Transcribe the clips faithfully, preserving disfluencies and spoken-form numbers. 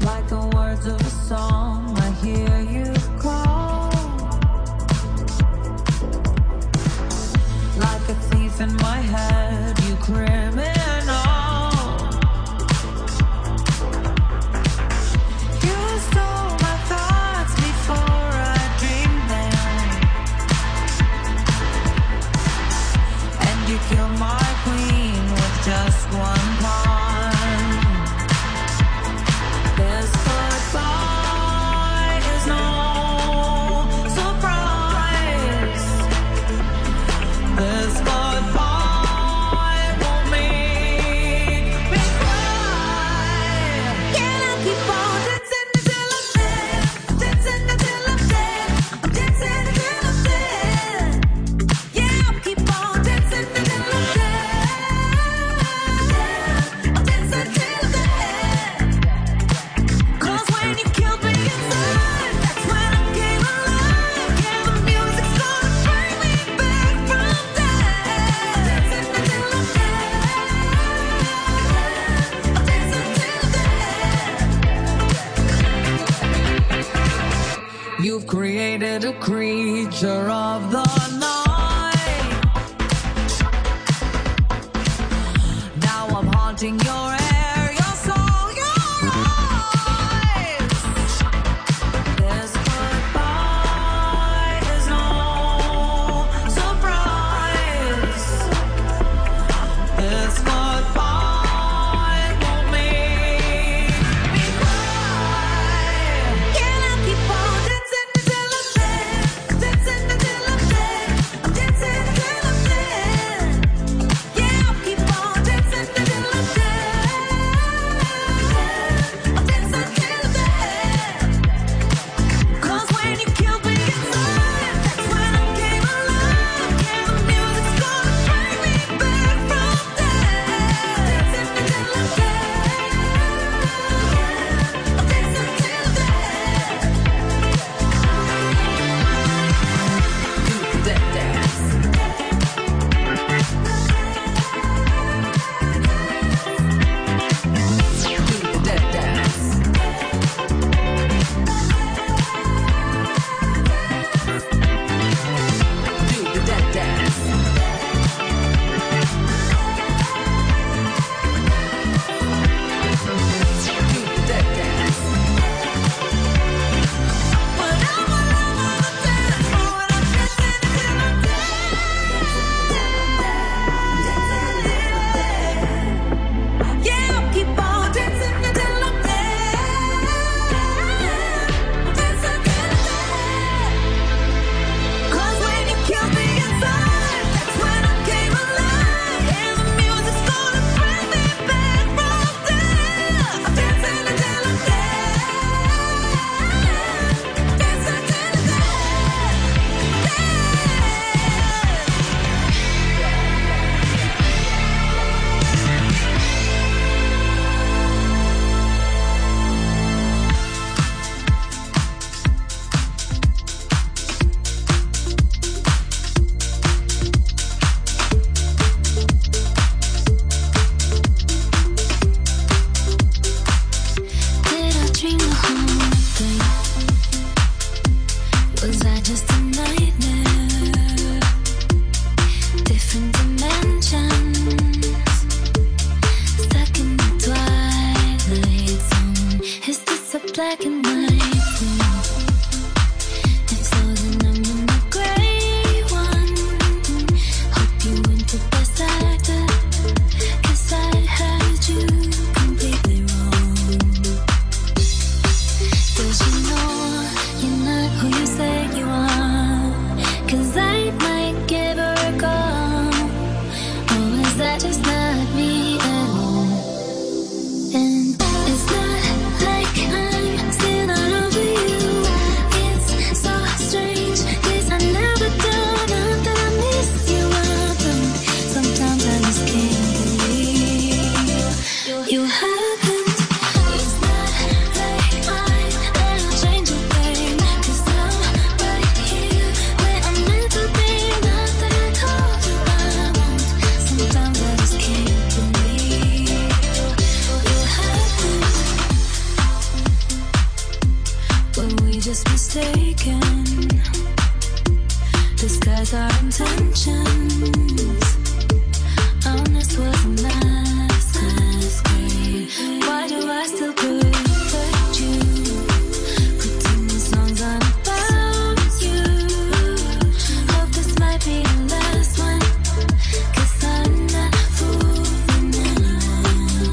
Like the words of a song, I hear you call. Like a thief in my head, you criminal. You stole my thoughts before I dreamed them, and you killed my queen with just one pawn. This goodbye is no surprise. This goodbye won't make me cry. Can I keep on dancing until I'm dead? Dancing until I'm dead. I'm dancing until I'm dead. Yeah, I'll keep on dancing until I'm dead. I'm dancing till I'm dead. 'Cause when you killed me inside, that's when I came alive. Yeah, the music's gonna bring me back from death. Dancing until I'm dead. I'm dancing till I'm dead. You've created a creature of the night. Now I'm haunting your air, your soul, your eyes. This goodbye is no surprise. This goodbye won't make me cry. Can I keep on dancing until I'm dead? Dancing until I'm dead. I'm dancing until I'm dead. Yeah, I'll keep on dancing until I'm dead. I'm dancing till I'm dead. 'Cause when you killed me inside, that's when I came alive. Yeah, the music's gonna bring me back from death. Dancing until I'm dead. I'm dancing till I'm dead. Do that dance. Do that dance. Do that dance. Do that dance. But I'm all over the dance floor and I'm dancing until I'm dead. Yeah, I'll keep on dancing until I'm dead. I'm dancing till I'm dead. 'Cause when you killed me inside, that's when I came alive. Yeah, the music's gonna bring me back from death. I'm dancing until I'm dead. Dancing till I'm dead. Did I dream the whole thing? Was I just a nightmare? Different dimensions, stuck in the twilight zone. Is this a black and white thing? If so, then I'm in the gray one. Hope you went the best actor, 'cause I had you completely wrong. Does you know you're not who you say you are? 'Cause I might give her a call. Or is that just not me at all? And it's not like I'm still just mistaken. Disguise our intentions. Honest was a masquerade. Why do I still protect you? Putting these songs on about you. Hope this might be the last one. Cause I'm not fooling anyone.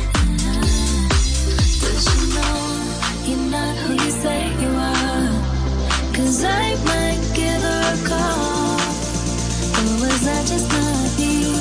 Does you know you're not who you say you are? Cause I might give her a call. Or was that just not even?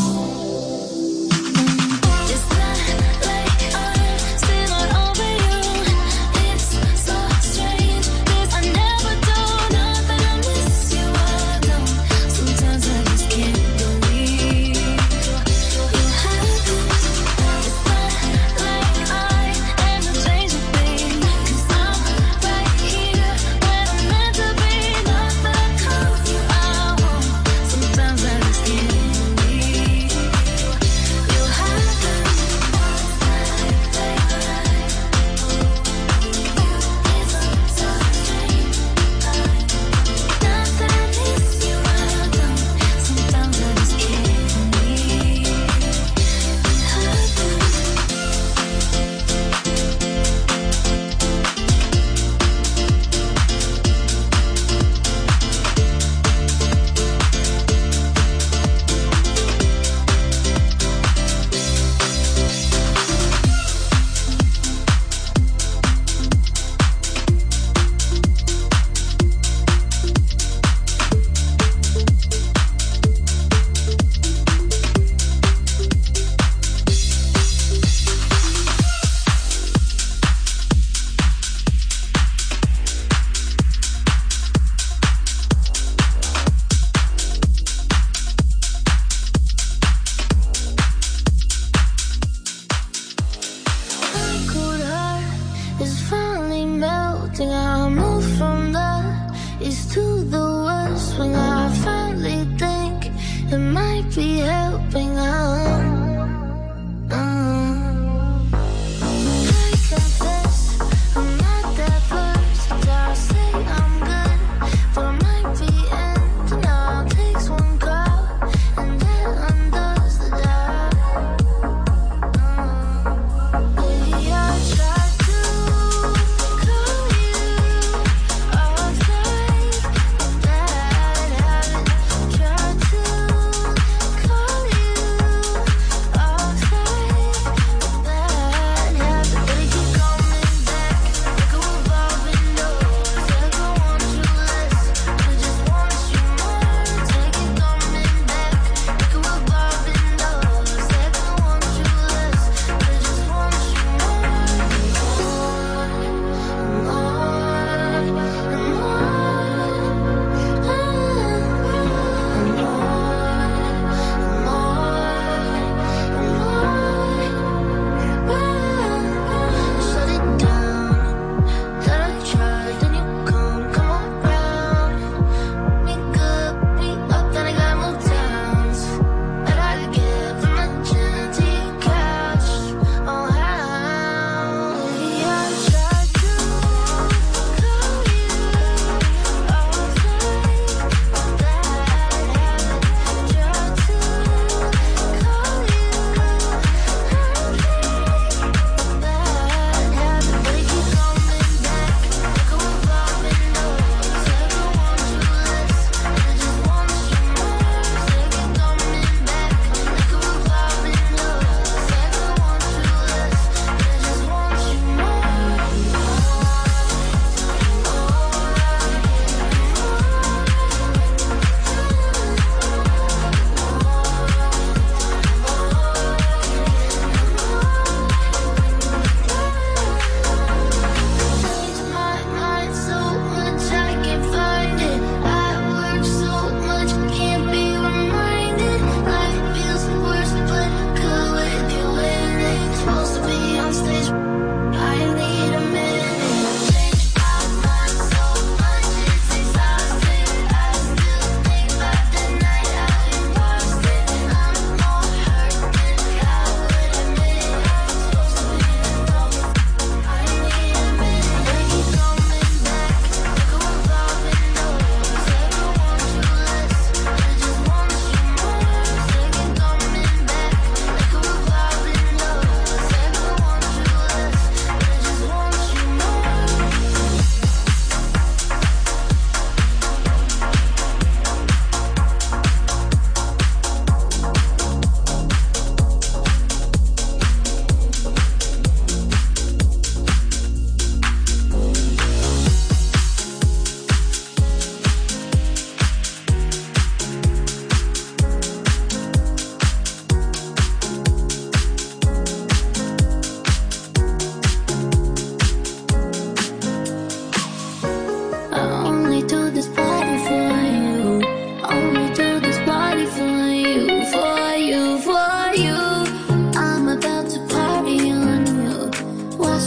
It's not like I'm still not over you. It's so strange, cause I never do. Not that I miss you, I don't. Sometimes I just can't believe you haven't. It's not like I am a change of thing. Cause I'm right here where I'm meant to be. Not that I call you out. Sometimes I just can't believe you haven't. It's so strange. Not that I miss you, I don't. Sometimes I just can't believe you haven't. My cold heart is finally melting. I move from the east to the west when I finally think it might be helping out. Mm. I confess I'm not that versatile. Say I'm good, but it might be ending. All it takes one call and that undoes the job. Maybe I tried to call you off night, but I haven't tried to call you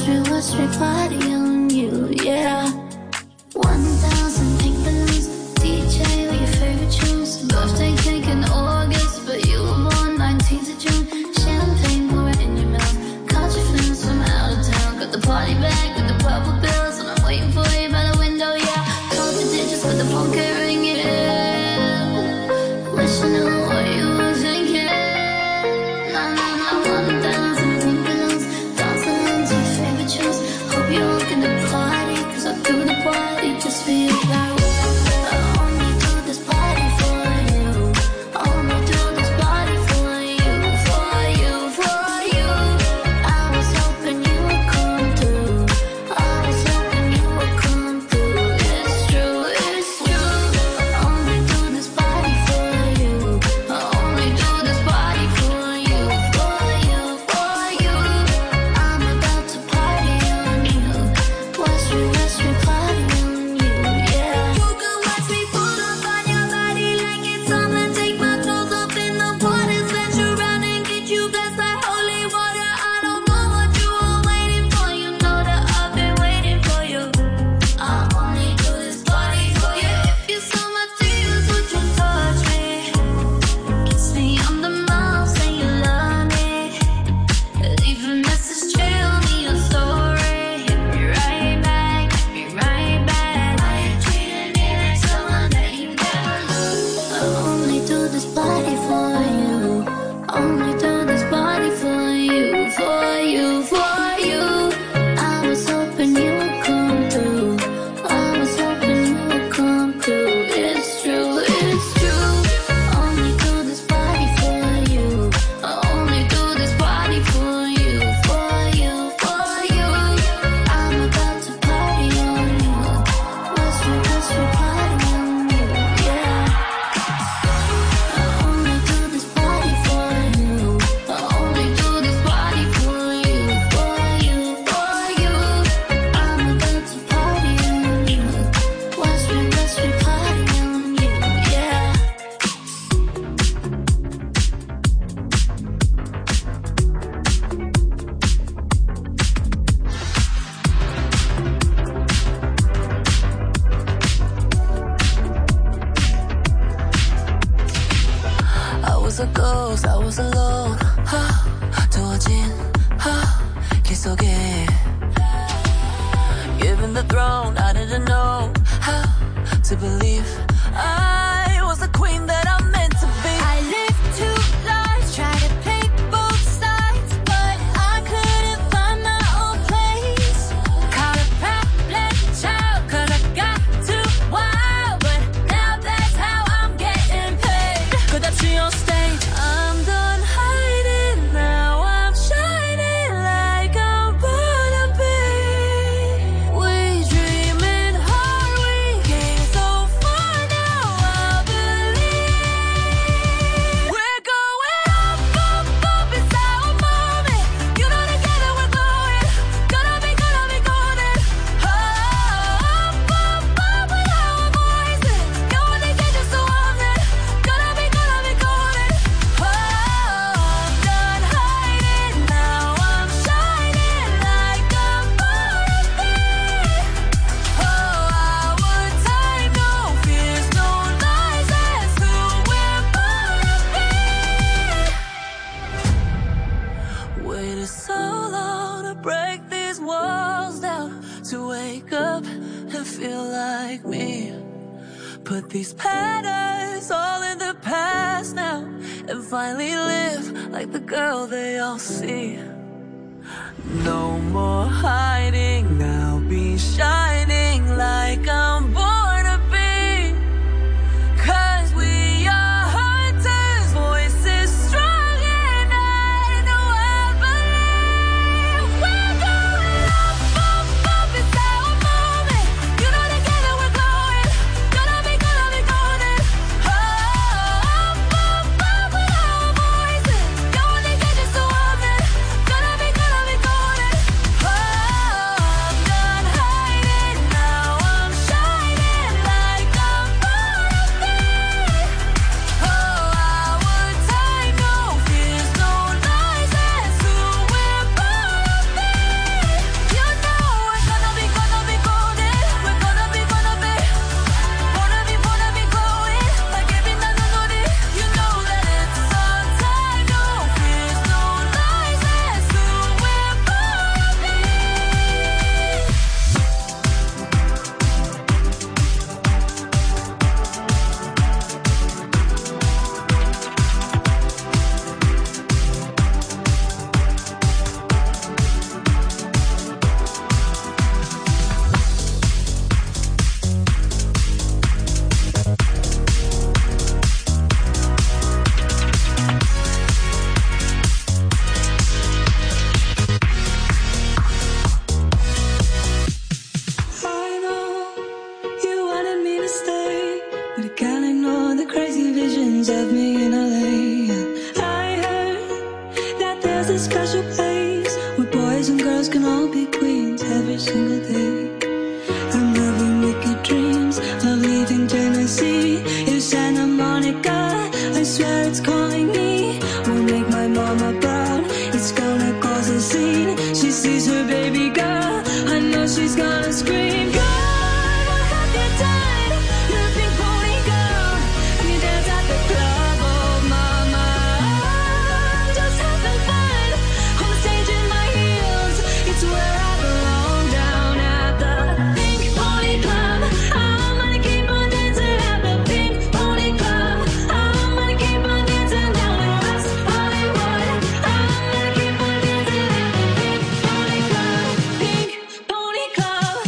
Westry, Westry, party on you, yeah. One thousand pink balloons, D J with your favorite tunes. Birthday cake in August, but you were born nineteenth of June. Champagne pouring in your mouth, caught your friends from out of town. Got the party bag with the purple bills, and I'm waiting for you by the window, yeah. Count the digits, but the phone can't ring it in. Wish I knew what you were thinking. Nah, nah, nah, one thousand pink balloons, dance along to your favorite tunes. Hope you're walking the party, cause I do the party just for you. Like, I only do this party for you. I only do this party for you, for you, for you. I was hoping you would come through. I was hoping you would come through. It's true, it's true. I only do this party for you. I only do this party for you, for you, for you. I'm about to party on you. Westry, Westry, party on you, yeah. You can watch me pull up on your body like it's summer. Take my clothes off in the water, splash you around and get you blessed like holy water. I don't know what you were waiting for. You know that I've been waiting for you. I only do this party for you. If you saw my tears, would you touch me? Kiss me on the mouth, say you love me. Leave a message, tell me your story. Hit me right back, hit me right back. I ain't treating me like someone that you never loved. I only do this party for you. Only do this party for you, for you, for you. I was hoping you would come through. I was hoping you would come through. It's true, it's true. Only do this party for you. I only do this party for you, for you, for you. I'm about to party on you. Westry, Westry, party on you, yeah. I only do this party for you. I only do this party for you, for you, for you. I'm about to party on you. Westry, Westry, party on you, yeah. I was a ghost, I was alone. 하, 두어진 하, 길 속에 given the throne, I didn't know how to believe I was the queen that I'm meant to be. I lived two lives, tried to play both sides, but I couldn't find my own place. Caught a problem child, cause I got too wild, but now that's how I'm getting paid. 끝없이 on stage, I'm done hiding, now I'm shining like I'm born to be. We dreaming hard, we came so far, now I believe we're going up, up, up, it's our moment. You know together we're glowing, gonna be, gonna be golden. Oh, up, up, up with our voices. You only get just so often, gonna be, gonna be golden. Oh, I'm done hiding, now I'm shining like I'm born to be. Oh, our time, no fears, no lies, that's who we're born to be. Waited so long to break these walls down, to wake up and feel like me. Put these patterns all in the past now, and finally live like the girl they all see. No more hiding, I'll be shining like I'm born to be. Cause we are hunters, voices strong, and I know I believe we're going up, up, up, it's our moment. You know together we're glowing, gonna be, gonna be golden. Oh, up, up, up with our voices. You only get just so often, gonna be, gonna be golden. Oh, will be queens every single day. I'm having wicked dreams of leaving Tennessee. It's Santa Monica, I swear it's calling me. Won't make my mama proud, it's gonna cause a scene. She sees her baby girl, I know she's gonna scream. God, what have you done? You're a pink pony girl, and you dance at the club. Oh mama, I'm just having fun on the stage in my heels. It's where I belong, down at the Pink Pony Club. I'm gonna keep on dancing at the Pink Pony Club. I'm gonna keep on dancing down in West Hollywood. I'm gonna keep on dancing at the Pink Pony Club. Pink Pony Club.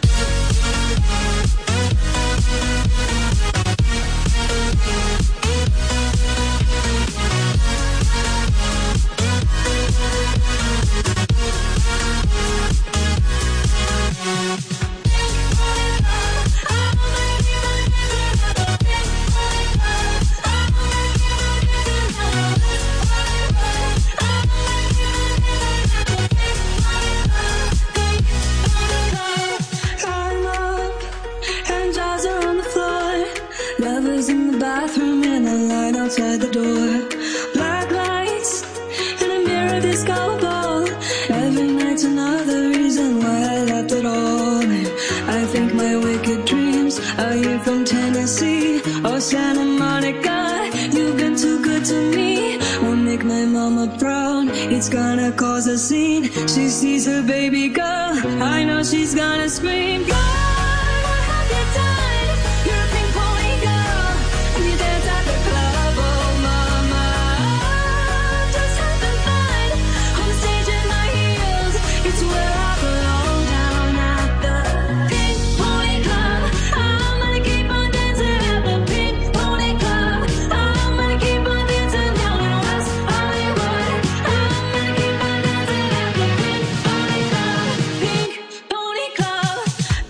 I'm up and jaws are on the floor. Lovers in the bathroom in a line outside the door. Black lights in a mirror disco ball. Every night's another reason why I left it all. And I think my wicked dreams are you from Tennessee or Santa Monica. You've been too good to me. Won't make my mama proud, it's gonna cause a scene. She sees her baby girl, I know she's gonna scream. God, what have you done? You're a pink pony girl, and you dance at the club. Oh mama, I'm just having fun on the stage in my heels. It's where I belong, down at the Pink Pony Club. I'm gonna keep on dancing at the Pink Pony Club. I'm gonna keep on dancing down in West Hollywood. I'm gonna keep on dancing at the Pink Pony Club. Pink Pony Club.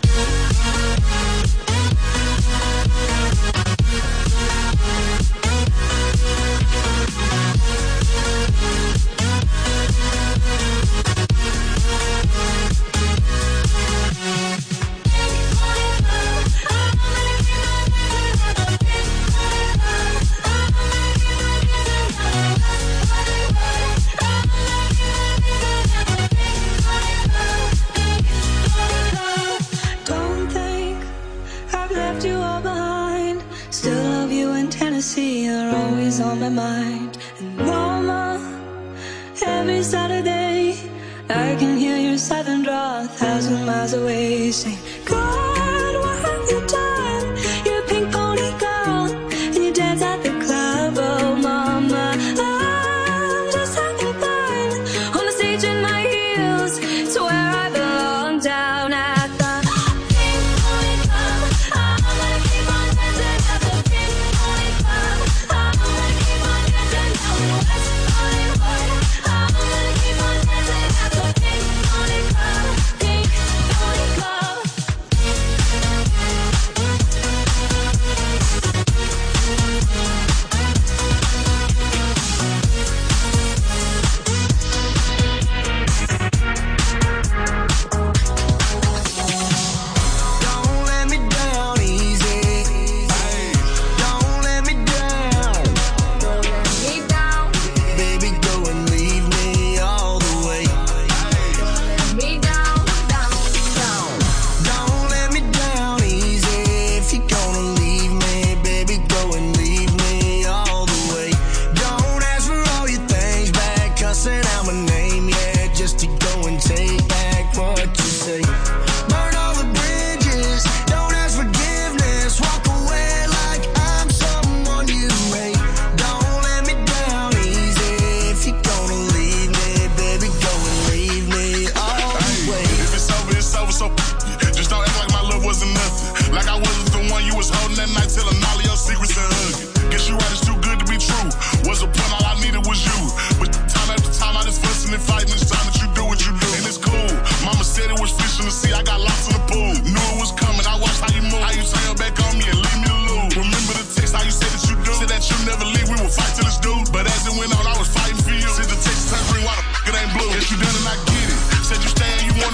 Don't think I've left you all behind. Still love you in Tennessee, you're always on my mind. And mama, every Saturday I can hear your southern draw a thousand miles away, saying, God, what have you done? You're a pink pony girl, and you dance at the club. Oh mama, I'm just having fun on the stage in my heels. It's where I belong, down at the Pink Pony Club. I'm gonna keep on dancing at the Pink Pony Club. I'm gonna keep on dancing down in West Hollywood. I'm gonna keep on dancing at the Pink Pony Club. Pink Pony Club. Don't let me down easy. Don't let me down. Me down, Baby, go and leave me all the way. me down, down, down. Don't let me down easy. If you're gonna leave me, baby, go and leave me all the way. Don't ask for all your things back, cussing out my name, yeah, just to go and take back what you say. Burn all the bridges, don't ask forgiveness. Walk away like I'm someone you hate. Don't let me down easy. If you're gonna leave me, baby, go and leave me all the way. If it's over, it's over, so just don't act like my love wasn't nothing. Like I wasn't the one you was holding that night, telling all of your secrets and hugging. Guess you right, it's too good to be true. Was a point, all I needed was you. But time after time, I just fussing and fighting. It's time that you do what you do. And it's cool. Mama said it was fish in the sea, I got lost in the pool. Knew it was coming, I watched how you move. How you turn your back on me and leave me to lose. Remember the text, how you said that you do. Said that you never leave, we will fight till it's due. But as it went on, I was fighting for you. Said the text turned green, why the f*** it ain't blue? Guess you done and I get it. Said you stay and you want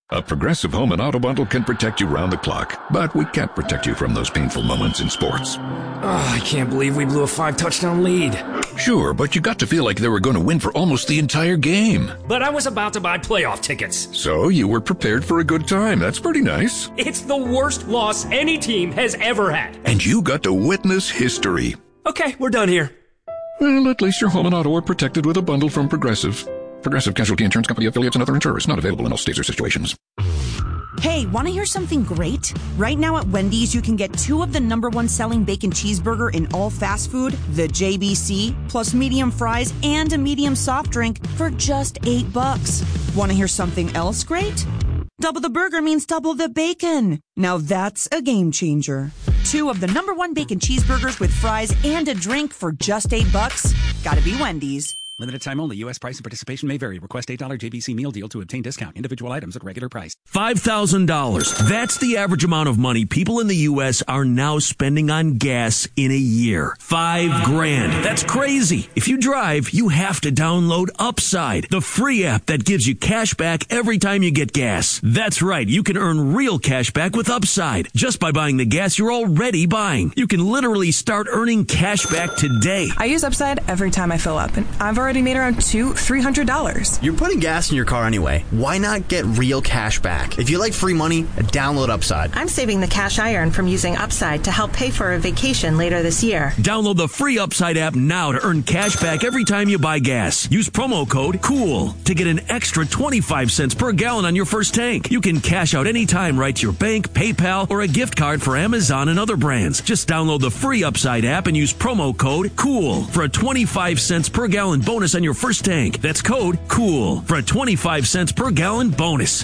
A Progressive Home and Auto Bundle can protect you round the clock, but we can't protect you from those painful moments in sports. Oh, I can't believe we blew a five-touchdown lead. Sure, but you got to feel like they were going to win for almost the entire game. But I was about to buy playoff tickets. So you were prepared for a good time. That's pretty nice. It's the worst loss any team has ever had. And you got to witness history. Okay, we're done here. Well, at least your home and auto are protected with a bundle from Progressive. Progressive Casualty Insurance Company affiliates and other insurers. Not available in all states or situations. Hey, want to hear something great? Right now at Wendy's, you can get two of the number one selling bacon cheeseburger in all fast food, the J B C, plus medium fries and a medium soft drink for just eight bucks. Want to hear something else great? Double the burger means double the bacon. Now that's a game changer. Two of the number one bacon cheeseburgers with fries and a drink for just eight bucks. Gotta be Wendy's. Limited time only. U S price and participation may vary. Request eight dollars J B C meal deal to obtain discount. Individual items at regular price. five thousand dollars. That's the average amount of money people in the U S are now spending on gas in a year. Five grand. That's crazy. If you drive, you have to download Upside, the free app that gives you cash back every time you get gas. That's right. You can earn real cash back with Upside just by buying the gas you're already buying. You can literally start earning cash back today. I use Upside every time I fill up, and I've already already made around two, three hundred dollars. You're putting gas in your car anyway. Why not get real cash back? If you like free money, download Upside. I'm saving the cash I earn from using Upside to help pay for a vacation later this year. Download the free Upside app now to earn cash back every time you buy gas. Use promo code COOL to get an extra twenty-five cents per gallon on your first tank. You can cash out anytime right to your bank, PayPal, or a gift card for Amazon and other brands. Just download the free Upside app and use promo code COOL for a twenty-five cents per gallon bonus on your first tank. That's code COOL for a twenty-five cents per gallon bonus.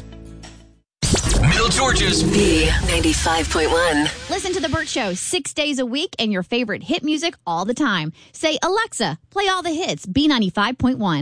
Middle Georgia's B ninety-five point one. Listen to The Burt Show six days a week and your favorite hit music all the time. Say, Alexa, play all the hits, B ninety-five point one.